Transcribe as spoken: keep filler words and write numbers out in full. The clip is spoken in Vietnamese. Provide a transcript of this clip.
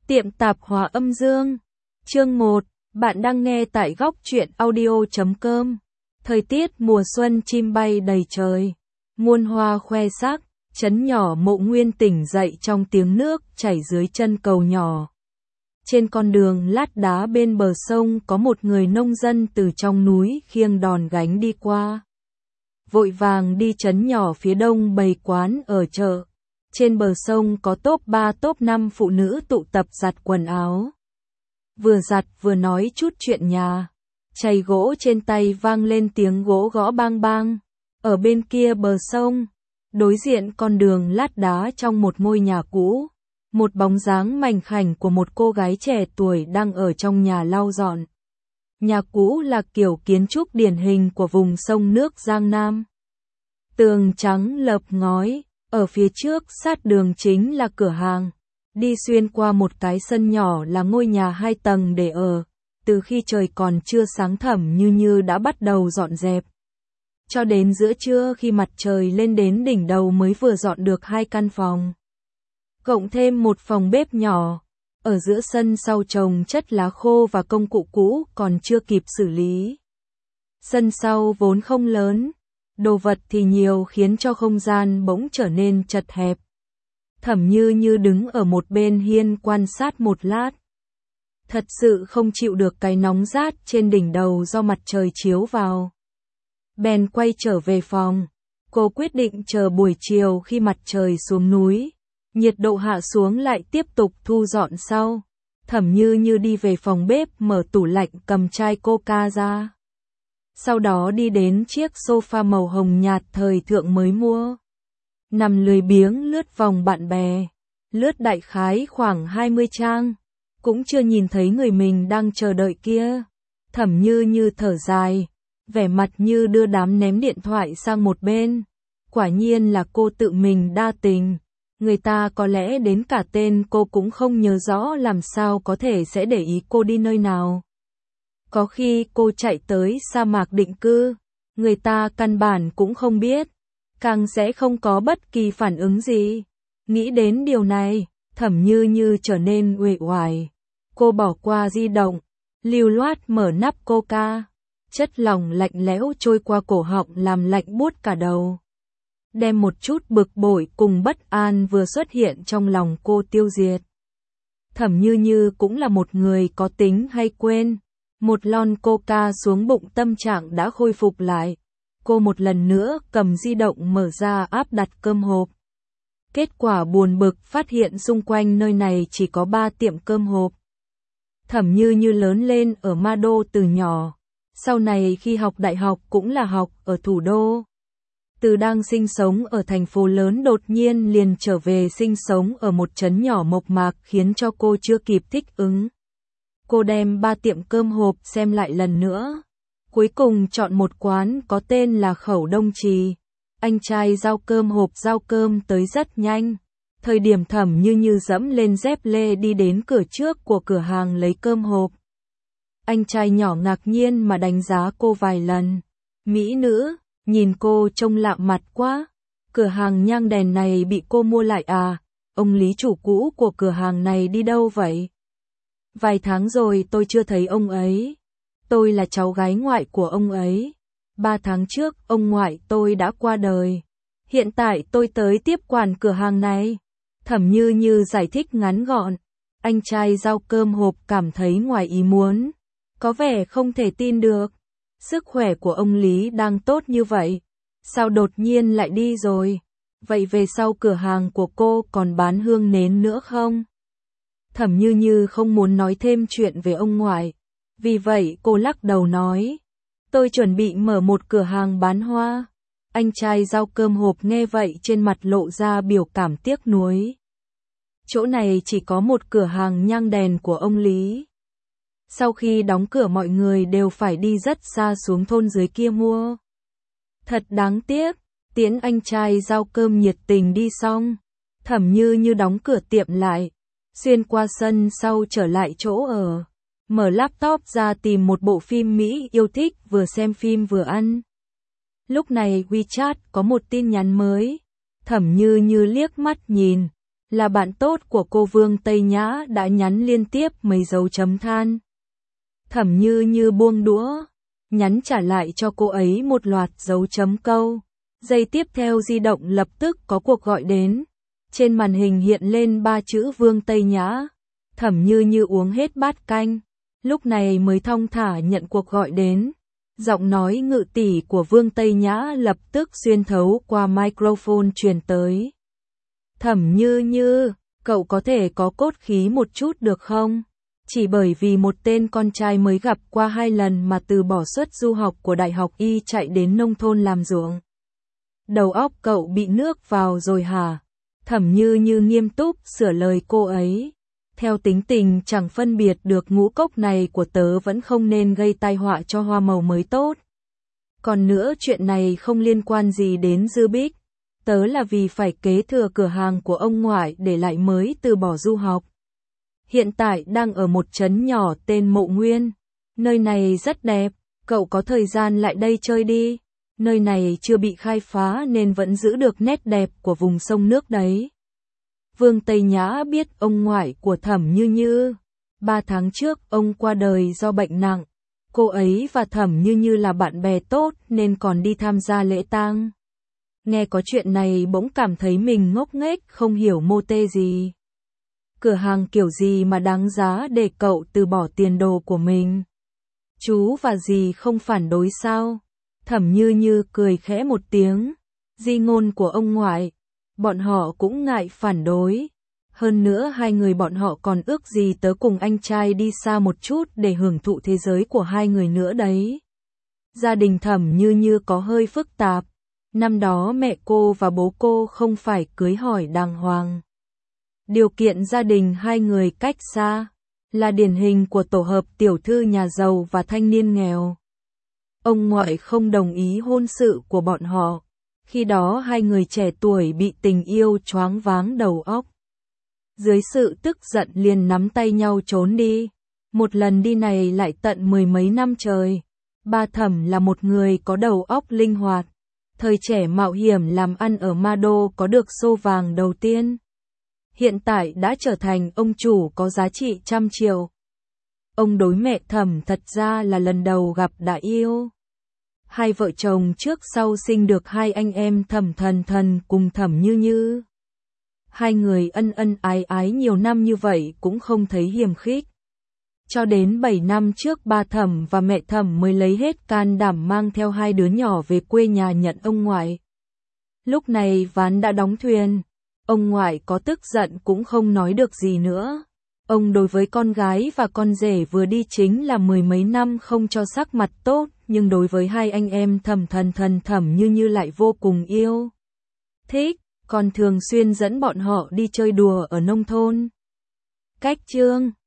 Tiệm tạp hóa âm dương. Chương một. Bạn đang nghe tại góc truyện audio chấm com. Thời tiết mùa xuân chim bay đầy trời. Muôn hoa khoe sắc. Trấn nhỏ Mộ Nguyên tỉnh dậy trong tiếng nước chảy dưới chân cầu nhỏ. Trên con đường lát đá bên bờ sông có một người nông dân từ trong núi khiêng đòn gánh đi qua. Vội vàng đi trấn nhỏ phía đông bày quán ở chợ. Trên bờ sông có top ba top năm phụ nữ tụ tập giặt quần áo. Vừa giặt vừa nói chút chuyện nhà. Chày gỗ trên tay vang lên tiếng gỗ gõ bang bang. Ở bên kia bờ sông, đối diện con đường lát đá trong một ngôi nhà cũ, một bóng dáng mảnh khảnh của một cô gái trẻ tuổi đang ở trong nhà lau dọn. Nhà cũ là kiểu kiến trúc điển hình của vùng sông nước Giang Nam. Tường trắng lợp ngói, ở phía trước sát đường chính là cửa hàng. Đi xuyên qua một cái sân nhỏ là ngôi nhà hai tầng để ở. Từ khi trời còn chưa sáng thẳm Như Như đã bắt đầu dọn dẹp. Cho đến giữa trưa khi mặt trời lên đến đỉnh đầu mới vừa dọn được hai căn phòng. Cộng thêm một phòng bếp nhỏ. Ở giữa sân sau trồng chất lá khô và công cụ cũ còn chưa kịp xử lý. Sân sau vốn không lớn, đồ vật thì nhiều khiến cho không gian bỗng trở nên chật hẹp. Thẩm Như Như đứng ở một bên hiên quan sát một lát. Thật sự không chịu được cái nóng rát trên đỉnh đầu do mặt trời chiếu vào. Bèn quay trở về phòng. Cô quyết định chờ buổi chiều khi mặt trời xuống núi, nhiệt độ hạ xuống lại tiếp tục thu dọn sau. Thẩm Như Như đi về phòng bếp mở tủ lạnh cầm chai coca ra. Sau đó đi đến chiếc sofa màu hồng nhạt thời thượng mới mua. Nằm lười biếng lướt vòng bạn bè. Lướt đại khái khoảng hai mươi trang. Cũng chưa nhìn thấy người mình đang chờ đợi kia. Thẩm Như Như thở dài. Vẻ mặt như đưa đám ném điện thoại sang một bên. Quả nhiên là cô tự mình đa tình. Người ta có lẽ đến cả tên cô cũng không nhớ rõ làm sao có thể sẽ để ý cô đi nơi nào. Có khi cô chạy tới sa mạc định cư, người ta căn bản cũng không biết, càng sẽ không có bất kỳ phản ứng gì. Nghĩ đến điều này, Thẩm Như Như trở nên uể oải. Cô bỏ qua di động, lưu loát mở nắp coca, chất lỏng lạnh lẽo trôi qua cổ họng làm lạnh buốt cả đầu. Đem một chút bực bội cùng bất an vừa xuất hiện trong lòng cô tiêu diệt. Thẩm Như Như cũng là một người có tính hay quên. Một lon coca xuống bụng tâm trạng đã khôi phục lại. Cô một lần nữa cầm di động mở ra áp đặt cơm hộp. Kết quả buồn bực phát hiện xung quanh nơi này chỉ có ba tiệm cơm hộp. Thẩm Như Như lớn lên ở Ma Đô từ nhỏ. Sau này khi học đại học cũng là học ở thủ đô. Từ đang sinh sống ở thành phố lớn đột nhiên liền trở về sinh sống ở một trấn nhỏ mộc mạc khiến cho cô chưa kịp thích ứng. Cô đem ba tiệm cơm hộp xem lại lần nữa. Cuối cùng chọn một quán có tên là Khẩu Đông Trì. Anh trai giao cơm hộp giao cơm tới rất nhanh. Thời điểm Thẩm Như Như dẫm lên dép lê đi đến cửa trước của cửa hàng lấy cơm hộp. Anh trai nhỏ ngạc nhiên mà đánh giá cô vài lần. Mỹ nữ, nhìn cô trông lạ mặt quá. Cửa hàng nhang đèn này bị cô mua lại à? Ông lý chủ cũ của cửa hàng này đi đâu vậy? Vài tháng rồi tôi chưa thấy ông ấy. Tôi là cháu gái ngoại của ông ấy. Ba tháng trước ông ngoại tôi đã qua đời. Hiện tại tôi tới tiếp quản cửa hàng này. Thẩm Như Như giải thích ngắn gọn. Anh trai giao cơm hộp cảm thấy ngoài ý muốn. Có vẻ không thể tin được. Sức khỏe của ông Lý đang tốt như vậy. Sao đột nhiên lại đi rồi? Vậy về sau cửa hàng của cô còn bán hương nến nữa không? Thẩm Như Như không muốn nói thêm chuyện về ông ngoại. Vì vậy cô lắc đầu nói. Tôi chuẩn bị mở một cửa hàng bán hoa. Anh trai giao cơm hộp nghe vậy trên mặt lộ ra biểu cảm tiếc nuối. Chỗ này chỉ có một cửa hàng nhang đèn của ông Lý. Sau khi đóng cửa mọi người đều phải đi rất xa xuống thôn dưới kia mua. Thật đáng tiếc. Tiễn anh trai giao cơm nhiệt tình đi xong. Thẩm Như Như đóng cửa tiệm lại. Xuyên qua sân sau trở lại chỗ ở. Mở laptop ra tìm một bộ phim Mỹ yêu thích vừa xem phim vừa ăn. Lúc này WeChat có một tin nhắn mới. Thẩm Như Như liếc mắt nhìn. là bạn tốt của cô Vương Tây Nhã đã nhắn liên tiếp mấy dấu chấm than. Thẩm Như Như buông đũa, nhắn trả lại cho cô ấy một loạt dấu chấm câu. Giây tiếp theo di động lập tức có cuộc gọi đến. Trên màn hình hiện lên ba chữ Vương Tây Nhã. Thẩm Như Như uống hết bát canh, lúc này mới thong thả nhận cuộc gọi đến. Giọng nói ngự tỷ của Vương Tây Nhã lập tức xuyên thấu qua microphone truyền tới. Thẩm Như Như, cậu có thể có cốt khí một chút được không? Chỉ bởi vì một tên con trai mới gặp qua hai lần mà từ bỏ suất du học của đại học y chạy đến nông thôn làm ruộng. Đầu óc cậu bị nước vào rồi hả? Thẩm Như Như nghiêm túc sửa lời cô ấy. Theo tính tình chẳng phân biệt được ngũ cốc này của tớ vẫn không nên gây tai họa cho hoa màu mới tốt. Còn nữa chuyện này không liên quan gì đến Dư Bích. Tớ là vì phải kế thừa cửa hàng của ông ngoại để lại mới từ bỏ du học. Hiện tại đang ở một trấn nhỏ tên Mộ Nguyên. Nơi này rất đẹp, cậu có thời gian lại đây chơi đi. Nơi này chưa bị khai phá nên vẫn giữ được nét đẹp của vùng sông nước đấy. Vương Tây Nhã biết ông ngoại của Thẩm Như Như. Ba tháng trước ông qua đời do bệnh nặng. Cô ấy và Thẩm Như Như là bạn bè tốt nên còn đi tham gia lễ tang. Nghe có chuyện này bỗng cảm thấy mình ngốc nghếch không hiểu mô tê gì. Cửa hàng kiểu gì mà đáng giá để cậu từ bỏ tiền đồ của mình. Chú và dì không phản đối sao? Thẩm Như Như cười khẽ một tiếng. Di ngôn của ông ngoại, bọn họ cũng ngại phản đối. Hơn nữa hai người bọn họ còn ước gì tớ cùng anh trai đi xa một chút để hưởng thụ thế giới của hai người nữa đấy. Gia đình Thẩm Như Như có hơi phức tạp. Năm đó mẹ cô và bố cô không phải cưới hỏi đàng hoàng. Điều kiện gia đình hai người cách xa, là điển hình của tổ hợp tiểu thư nhà giàu và thanh niên nghèo. Ông ngoại không đồng ý hôn sự của bọn họ. Khi đó hai người trẻ tuổi bị tình yêu choáng váng đầu óc. Dưới sự tức giận liền nắm tay nhau trốn đi. Một lần đi này lại tận mười mấy năm trời. Ba Thẩm là một người có đầu óc linh hoạt. Thời trẻ mạo hiểm làm ăn ở Ma Đô có được xô vàng đầu tiên. Hiện tại đã trở thành ông chủ có giá trị trăm triệu. Ông đối mẹ Thẩm thật ra là lần đầu gặp đã yêu. Hai vợ chồng trước sau sinh được hai anh em Thẩm Thần Thần cùng Thẩm Như Như. Hai người ân ân ái ái nhiều năm như vậy cũng không thấy hiềm khích. Cho đến bảy năm trước ba Thẩm và mẹ Thẩm mới lấy hết can đảm mang theo hai đứa nhỏ về quê nhà nhận ông ngoại. Lúc này ván đã đóng thuyền, ông ngoại có tức giận cũng không nói được gì nữa. Ông đối với con gái và con rể vừa đi chính là mười mấy năm không cho sắc mặt tốt, nhưng đối với hai anh em Thẩm Thần Thần Thẩm Như Như lại vô cùng yêu thích, còn thường xuyên dẫn bọn họ đi chơi đùa ở nông thôn. Cách chương